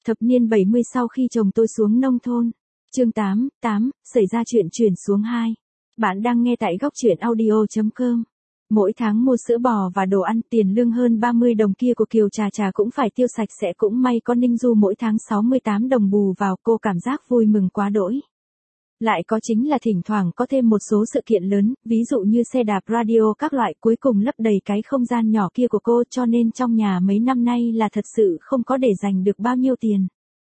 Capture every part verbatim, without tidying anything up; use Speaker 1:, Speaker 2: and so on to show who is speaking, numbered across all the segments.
Speaker 1: Thập niên bảy mươi sau khi chồng tôi xuống nông thôn. Chương tám, tám, xảy ra chuyện chuyển xuống hai. Bạn đang nghe tại góc truyện audio chấm com. Mỗi tháng mua sữa bò và đồ ăn, tiền lương hơn ba mươi đồng kia của Kiều Trà Trà cũng phải tiêu sạch sẽ, cũng may có Ninh Du mỗi tháng sáu mươi tám đồng bù vào, cô cảm giác vui mừng quá đỗi. Lại có chính là thỉnh thoảng có thêm một số sự kiện lớn, ví dụ như xe đạp, radio các loại, cuối cùng lấp đầy cái không gian nhỏ kia của cô, cho nên trong nhà mấy năm nay là thật sự không có để dành được bao nhiêu tiền.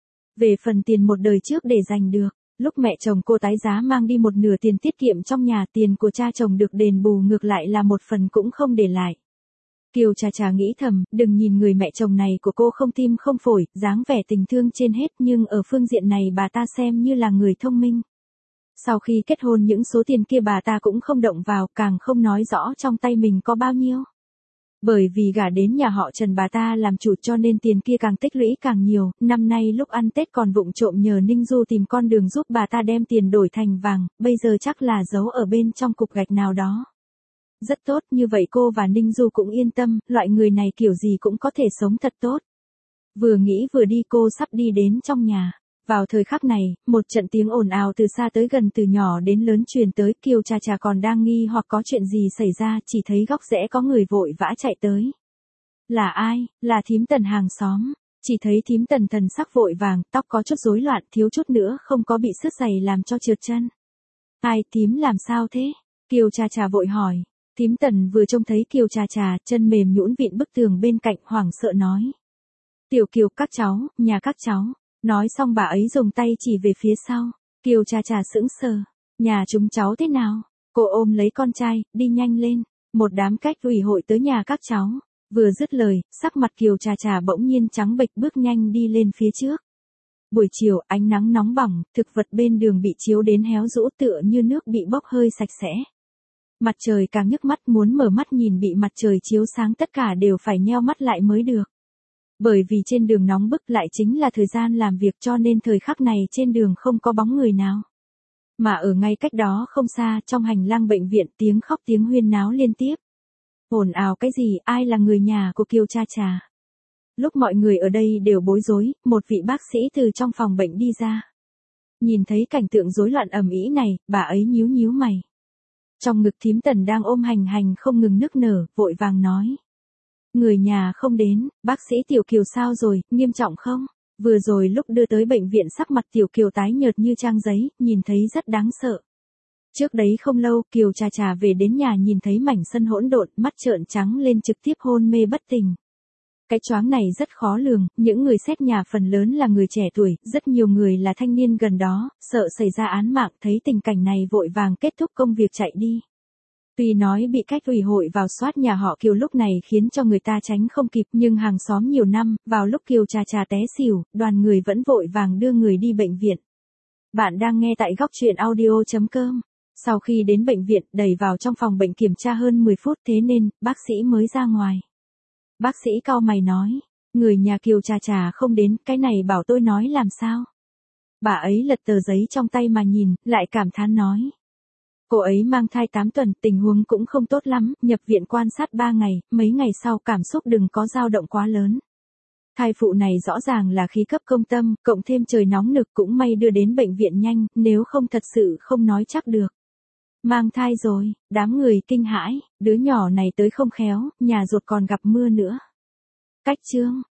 Speaker 1: Về phần tiền một đời trước để dành được, lúc mẹ chồng cô tái giá mang đi một nửa tiền tiết kiệm trong nhà, tiền của cha chồng được đền bù ngược lại là một phần cũng không để lại. Kiều Trà Trà nghĩ thầm, đừng nhìn người mẹ chồng này của cô không tim không phổi, dáng vẻ tình thương trên hết, nhưng ở phương diện này bà ta xem như là người thông minh. Sau khi kết hôn những số tiền kia bà ta cũng không động vào, càng không nói rõ trong tay mình có bao nhiêu. Bởi vì gả đến nhà họ Trần bà ta làm chủ cho nên tiền kia càng tích lũy càng nhiều, năm nay lúc ăn Tết còn vụng trộm nhờ Ninh Du tìm con đường giúp bà ta đem tiền đổi thành vàng, bây giờ chắc là giấu ở bên trong cục gạch nào đó. Rất tốt, như vậy cô và Ninh Du cũng yên tâm, loại người này kiểu gì cũng có thể sống thật tốt. Vừa nghĩ vừa đi, cô sắp đi đến trong nhà. Vào thời khắc này, một trận tiếng ồn ào từ xa tới gần, từ nhỏ đến lớn truyền tới. Kiều Trà Trà còn đang nghi hoặc có chuyện gì xảy ra, chỉ thấy góc rẽ có người vội vã chạy tới. Là ai? Là thím Tần hàng xóm. Chỉ thấy thím Tần thần sắc vội vàng, tóc có chút rối loạn, thiếu chút nữa không có bị sứt giày làm cho trượt chân. Ai, thím làm sao thế? Kiều Trà Trà vội hỏi. Thím Tần vừa trông thấy Kiều Trà Trà, chân mềm nhũn vịn bức tường bên cạnh, hoảng sợ nói. Tiểu Kiều, các cháu, nhà các cháu. Nói xong bà ấy dùng tay chỉ về phía sau. Kiều Trà Trà sững sờ. Nhà chúng cháu thế nào? Cô ôm lấy con trai, đi nhanh lên. Một đám cách ủy hội tới nhà các cháu. Vừa dứt lời, sắc mặt Kiều Trà Trà bỗng nhiên trắng bệch, bước nhanh đi lên phía trước. Buổi chiều, ánh nắng nóng bỏng, thực vật bên đường bị chiếu đến héo rũ tựa như nước bị bốc hơi sạch sẽ. Mặt trời càng nhức mắt, muốn mở mắt nhìn bị mặt trời chiếu sáng tất cả đều phải nheo mắt lại mới được. Bởi vì trên đường nóng bức, lại chính là thời gian làm việc, cho nên thời khắc này trên đường không có bóng người nào. Mà ở ngay cách đó không xa, trong hành lang bệnh viện, tiếng khóc tiếng huyên náo liên tiếp. Ồn ào cái gì, ai là người nhà của Kiều Trà Trà? Lúc mọi người ở đây đều bối rối, một vị bác sĩ từ trong phòng bệnh đi ra. Nhìn thấy cảnh tượng rối loạn ầm ĩ này, bà ấy nhíu nhíu mày. Trong ngực thím Tần đang ôm hành hành không ngừng nức nở, vội vàng nói. Người nhà không đến, bác sĩ Tiểu Kiều sao rồi, nghiêm trọng không? Vừa rồi lúc đưa tới bệnh viện sắc mặt Tiểu Kiều tái nhợt như trang giấy, nhìn thấy rất đáng sợ. Trước đấy không lâu, Kiều Trà Trà về đến nhà nhìn thấy mảnh sân hỗn độn, mắt trợn trắng lên, trực tiếp hôn mê bất tỉnh. Cái choáng này rất khó lường, những người xét nhà phần lớn là người trẻ tuổi, rất nhiều người là thanh niên gần đó, sợ xảy ra án mạng, thấy tình cảnh này vội vàng kết thúc công việc chạy đi. Tuy nói bị cách ủy hội vào soát nhà họ Kiều lúc này khiến cho người ta tránh không kịp, nhưng hàng xóm nhiều năm, vào lúc Kiều Trà Trà té xỉu, đoàn người vẫn vội vàng đưa người đi bệnh viện. Bạn đang nghe tại góc truyện audio chấm com. Sau khi đến bệnh viện, đẩy vào trong phòng bệnh kiểm tra hơn mười phút, thế nên, bác sĩ mới ra ngoài. Bác sĩ cau mày nói, người nhà Kiều Trà Trà không đến, cái này bảo tôi nói làm sao? Bà ấy lật tờ giấy trong tay mà nhìn, lại cảm thán nói. Cô ấy mang thai tám tuần, tình huống cũng không tốt lắm, nhập viện quan sát ba ngày, mấy ngày sau cảm xúc đừng có dao động quá lớn. Thai phụ này rõ ràng là khí cấp công tâm, cộng thêm trời nóng nực, cũng may đưa đến bệnh viện nhanh, nếu không thật sự không nói chắc được. Mang thai rồi, đám người kinh hãi, đứa nhỏ này tới không khéo, nhà ruột còn gặp mưa nữa. Cách chương,